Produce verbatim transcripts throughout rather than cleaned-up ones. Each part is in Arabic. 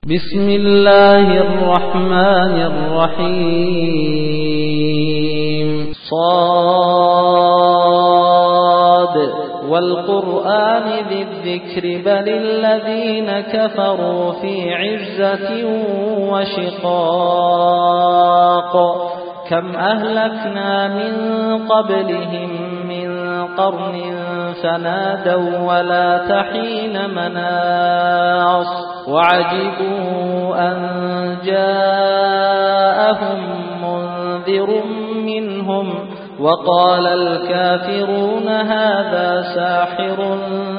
بسم الله الرحمن الرحيم صاد والقرآن ذي الذكر بل الذين كفروا في عزة وشقاق كم أهلكنا من قبلهم من قرن فنادوا ولا تحين مناص وعجبوا أن جاءهم منذر منهم وقال الكافرون هذا ساحر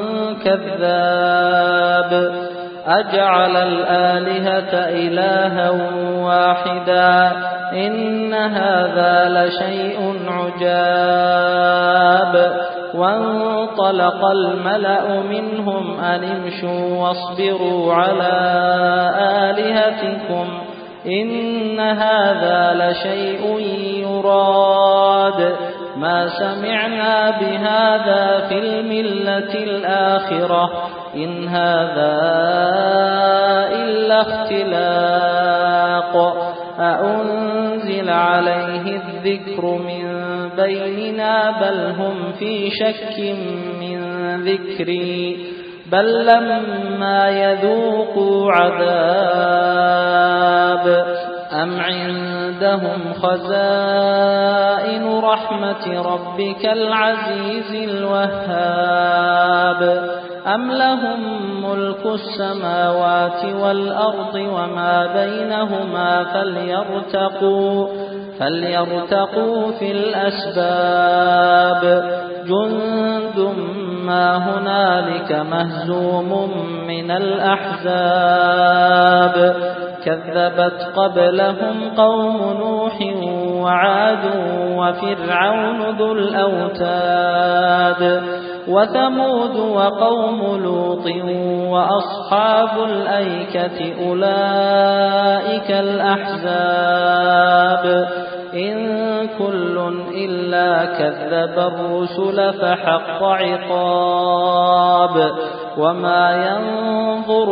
كذاب أجعل الآلهة إلها واحدا إن هذا لشيء عجاب وانطلق الملأ منهم أن امشوا واصبروا على آلهتكم إن هذا لشيء يراد ما سمعنا بهذا في الملة الآخرة إن هذا إلا اختلاق أأنزل عليه الذكر من بيننا بل هم في شك من ذكري بل لما يذوقوا عذاب أم عندهم خزائن رحمة ربك العزيز الوهاب أم لهم ملك السماوات والأرض وما بينهما فليرتقوا فليرتقوا في الأسباب جند ما هنالك مهزوم من الأحزاب كذبت قبلهم قوم نوح وعاد وفرعون ذو الأوتاد وثمود وقوم لوط وأصحاب الأيكة أولئك الأحزاب إن كل إلا كذب الرسل فحق عقاب وما ينظر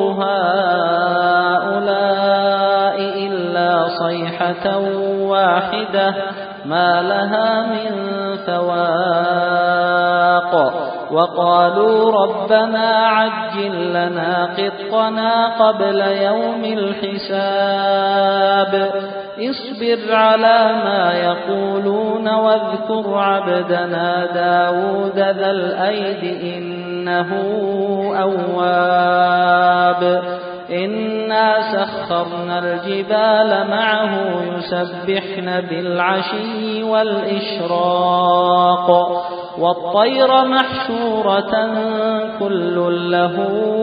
هؤلاء إلا صيحة واحدة ما لها من فواق وقالوا ربنا عجل لنا قطنا قبل يوم الحساب اصبر على ما يقولون واذكر عبدنا داود ذا الأيد إنه أواب إنا سخرنا الجبال معه يسبحن بالعشي والإشراق والطير محشورة كل له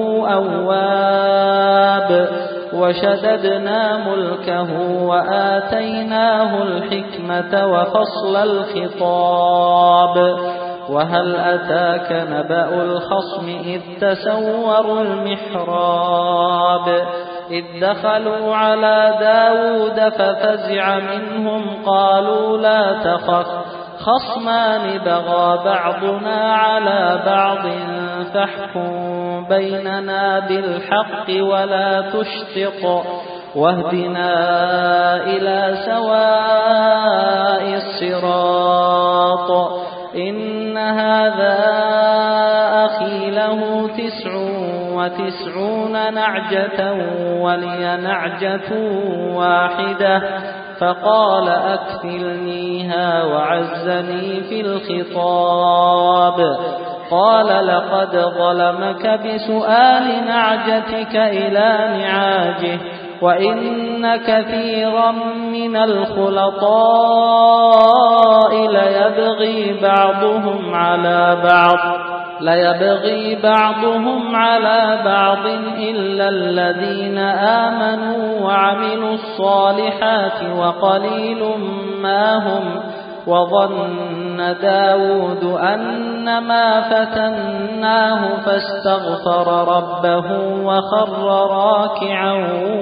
أواب وشددنا ملكه وآتيناه الحكمة وفصل الخطاب وهل أتاك نبأ الخصم إذ تسوروا المحراب إذ دخلوا على داود ففزع منهم قالوا لا تخف خصمان بغى بعضنا على بعض فاحكم بيننا بالحق ولا تشطط واهدنا إلى سواء الصراط إن هذا أخي له تسع وتسعون نعجة ولي نعجة واحدة فقال أكفلنيها وعزني في الخطاب قال لقد ظلمك بسؤال نعجتك إلى نعاجه وإن كثيرا من الخلطاء ليبغي بعضهم على بعض ليبغي بعضهم على بعض إلا الذين آمنوا وعملوا الصالحات وقليل ما هم وظن داود أنما فتناه فاستغفر ربه وخر راكعا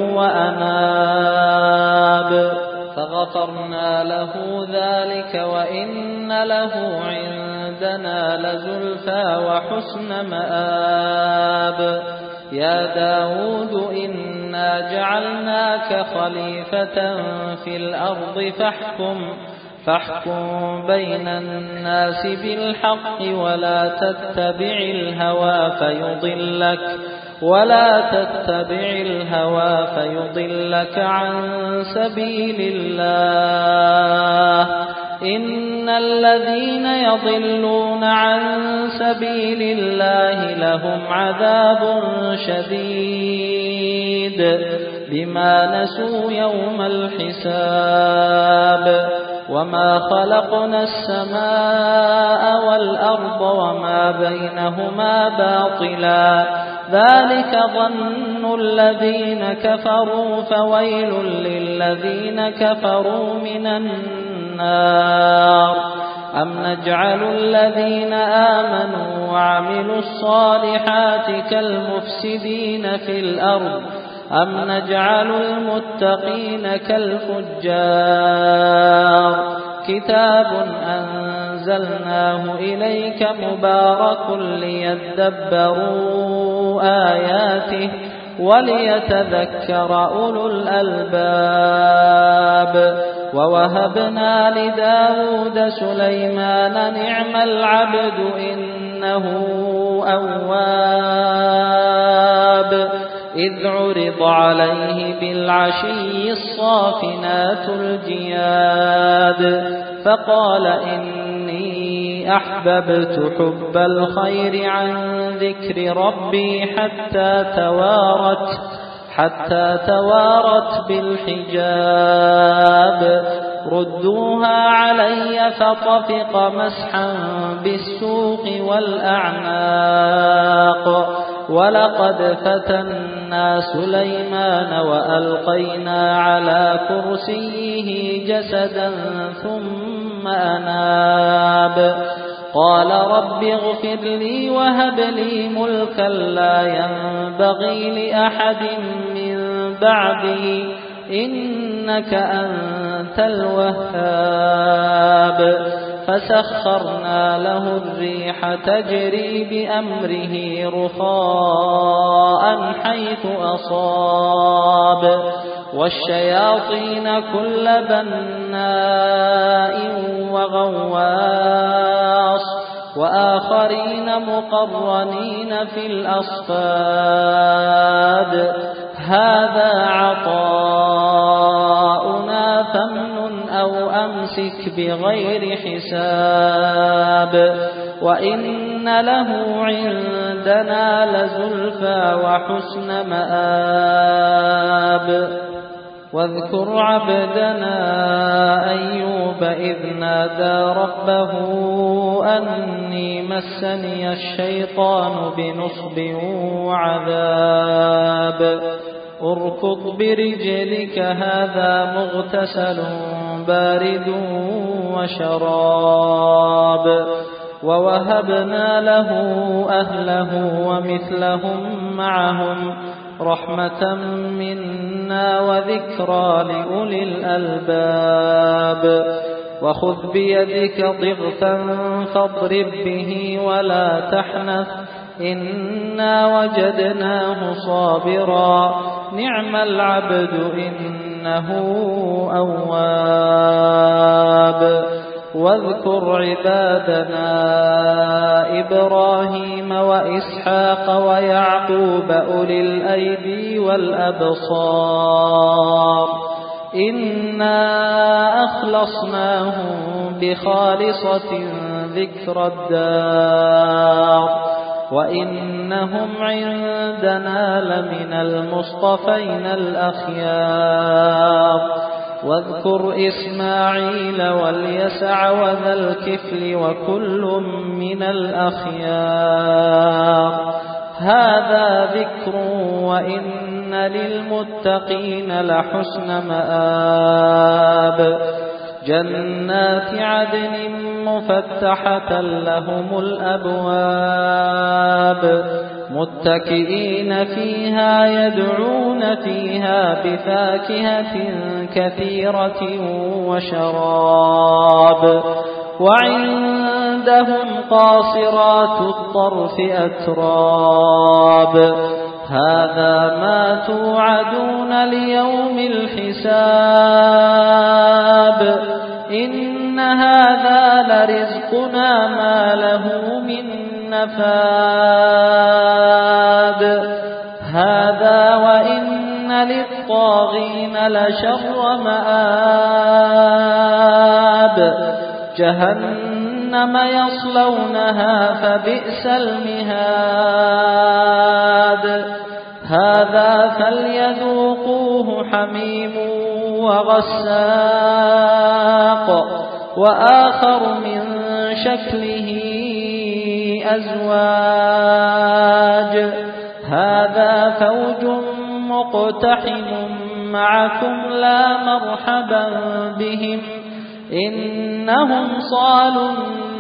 وأناب فغفرنا له ذلك وإن له عندنا لزلفى وحسن مآب يا داود إنا جعلناك خليفة في الأرض فاحكم فاحكم بين الناس بالحق ولا تتبع الهوى فيضلك ولا تتبع الهوى فيضلك عن سبيل الله إن الذين يضلون عن سبيل الله لهم عذاب شديد بما نسوا يوم الحساب وما خلقنا السماء والأرض وما بينهما باطلا ذلك ظن الذين كفروا فويل للذين كفروا من النار أم نجعل الذين آمنوا وعملوا الصالحات كالمفسدين في الأرض أم نجعل المتقين كالفجار كتاب أنزلناه إليك مبارك ليدبروا آياته وليتذكر أولو الألباب ووهبنا لداود سليمان نعم العبد إنه أواب إذ عرض عليه بالعشي الصافنات الجياد فقال إني أحببت حب الخير عن ذكر ربي حتى توارت حتى توارت بالحجاب ردوها علي فطفق مسحا بالسوق والأعناق ولقد فتنا سليمان وألقينا على كرسيه جسدا ثم أناب قال رب اغفر لي وهب لي ملكا لا ينبغي لأحد من بعدي إنك أنت الوهاب فسخرنا له الريح تجري بأمره رخاء حيث أصاب والشياطين كل بناء وغواص وآخرين مقرنين في الأصفاد هذا عطاؤنا فامنن أو أمسك بغير حساب وإن له عندنا لزلفى وحسن مآب واذكر عبدنا أيوب إذ نادى ربه أني مسني الشيطان بنصب وعذاب اركض برجلك هذا مغتسل بارد وشراب ووهبنا له أهله ومثلهم معهم رحمة منا وذكرى لأولي الألباب وخذ بيدك ضغثا فاضرب به ولا تحنث إنا وجدناه صابرا نعم العبد إنه أواب واذكر عبادنا إبراهيم وإسحاق ويعقوب أولي الأيدي والأبصار إنا أخلصناهم بخالصة ذكر الدار وإنهم عندنا لمن المصطفين الأخيار واذكر إسماعيل واليسع وذا الكفل وكل من الأخيار هذا ذكر وإن للمتقين لحسن مآب جنات عدن مفتحة لهم الأبواب متكئين فيها يدعون فيها بفاكهة كثيرة وشراب وعندهم قاصرات الطرف أتراب هذا ما توعدون ليوم الحساب إن هذا لرزقنا ما له من نفاد هذا وإن للطاغين لشر مآب جهنم يصلونها فبئس المهاد هذا فليذوقوه حميم وغساق وآخر من شكله أزواج هذا فوج مقتحم معكم لا مرحبا بهم إنهم صالوا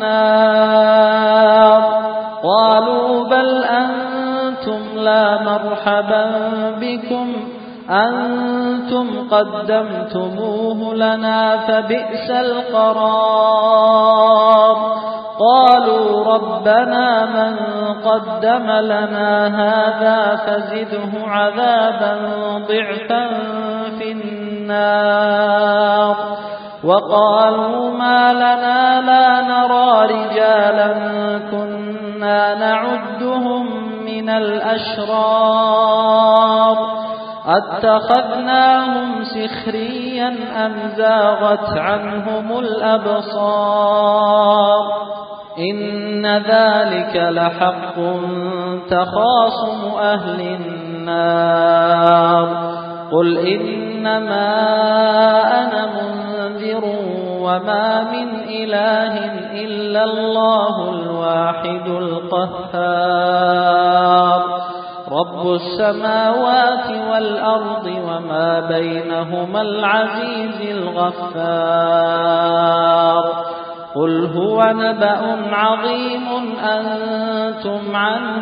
النار قالوا بل أنتم لا مرحبا بكم أنتم قدمتموه لنا فبئس القرار قالوا ربنا من قدم لنا هذا فزده عذابا ضعفا في النار وقالوا ما لنا لا نرى رجالا كنا نعدهم من الأشرار أتخذناهم سخريا أم زاغت عنهم الأبصار إن ذلك لحق تخاصم أهل النار قل إنما أنا منذر وما من إله إلا الله الواحد القهار رب السماوات والأرض وما بينهما العزيز الغفار قل هو نبأ عظيم أنتم عنه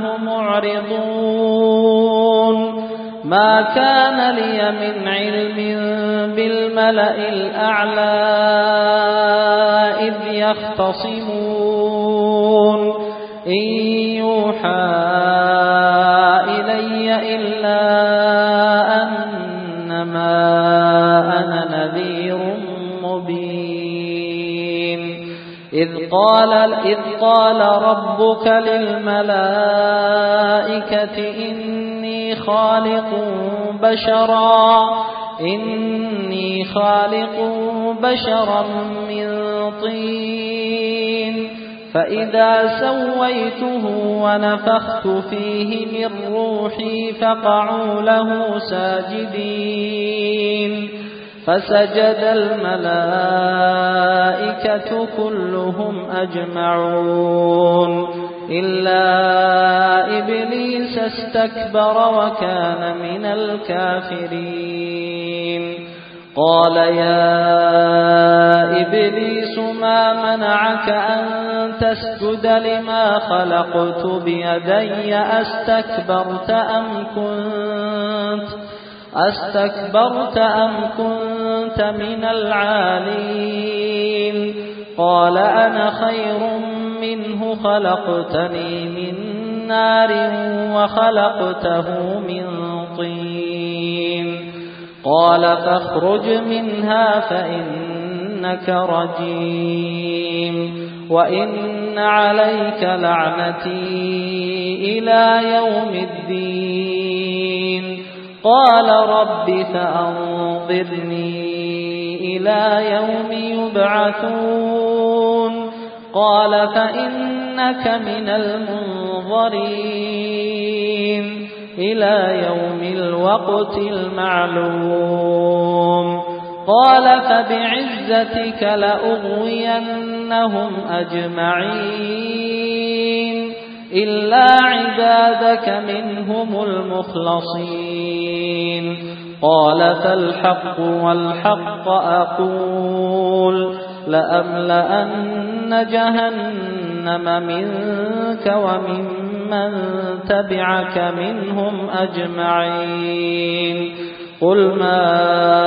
معرضون ما كان لي من علم بالملأ الأعلى إذ يختصمون إن يوحى إلي إلا أنما أنا نذير مبين إذ قال, إذ قال ربك للملائكة إني خالق بشرا إني خالق بشرا من طين فإذا سويته ونفخت فيه من روحي فقعوا له ساجدين فسجد الملائكة كلهم أجمعون إلا إبليس استكبر وكان من الكافرين قال يا إبليس ما منعك أن تسجد لما خلقت بيدي أستكبرت أم كنت أستكبرت أم كنت من العالين قال أنا خير منه خلقتني من نار وخلقته من طين قال فاخرج منها فإنك رجيم وإن عليك لعنتي إلى يوم الدين قال رب فأنظرني إلى يوم يبعثون قال فإنك من المنظرين إلى يوم الوقت المعلوم قال فبعزتك لأغوينهم أجمعين إلا عبادك منهم المخلصين قال فالحق والحق أقول لأملأن جهنم منك وممن تبعك منهم أجمعين قل ما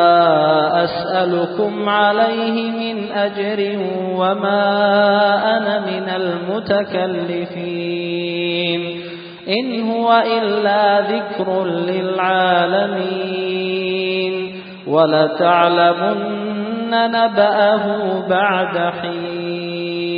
أسألكم عليه من أجر وما أنا من المتكلفين إن هو إلا ذكر للعالمين ولتعلمن نبأه بعد حين